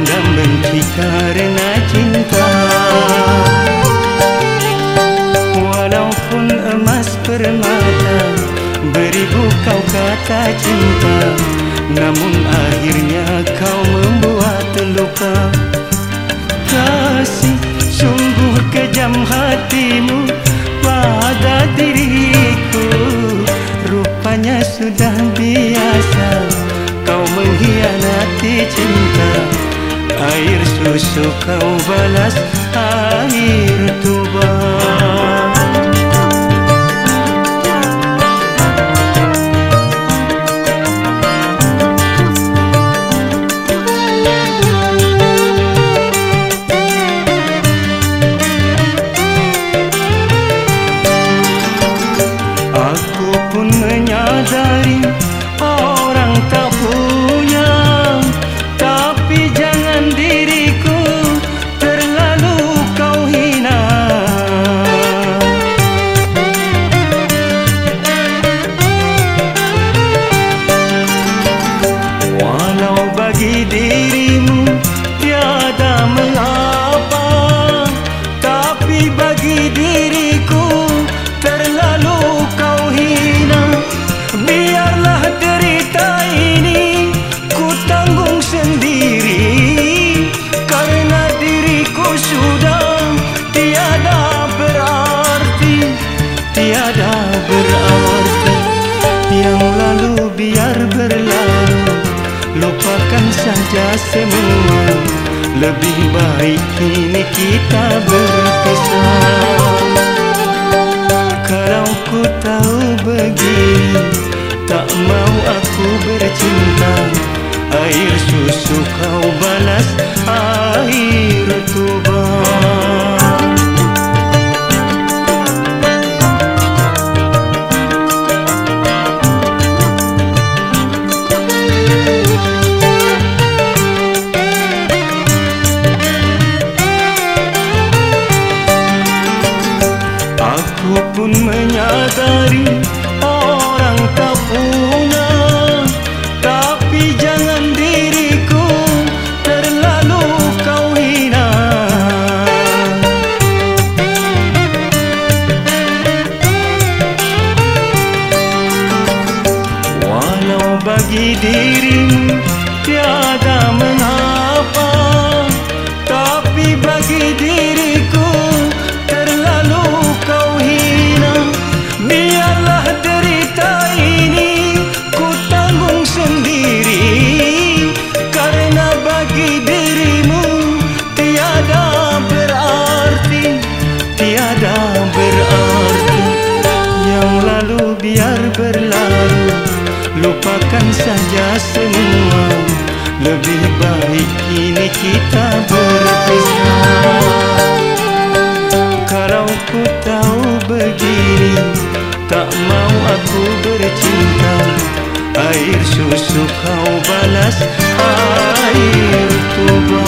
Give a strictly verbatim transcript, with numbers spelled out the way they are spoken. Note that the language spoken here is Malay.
Pendam benci karena cinta. Walaupun emas permata, beribu kau kata cinta, namun akhirnya kau membuat luka. Kasih, sungguh kejam hatimu pada diriku. Rupanya sudah biasa kau mengkhianati cinta. Air susu kau balas air tuba. Aku pun menyadari orang tak punya, tapi jangan diriku terlalu kau hina. Walau bagi dirimu tiada mengapa, tapi bagi diriku terlalu kau hina. Biarlah derita ini ku tanggung sendiri, karena diriku sudah tiada berarti, tiada berarti. Yang lalu biar berlalu, lupakan saja semua. Lebih baik kini kita berpisah. Kalau ku tahu begini, tak mau aku bercinta. Air susu kau balas air tuba. Aku pun menyadari orang tak punya, tapi jangan diriku terlalu kau hina. Walau bagi dirimu tiada mengapa, tapi bagi diriku terlalu kau hina. Biarlah derita ini ku tanggung sendiri, karena bagi dirimu tiada berarti, tiada berarti. Yang lalu biar berlalu, lupakan saja semua. Lebih baik kini kita berpisah. Kalau ku tahu begini, tak mau aku bercinta. Air susu kau balas air tuba.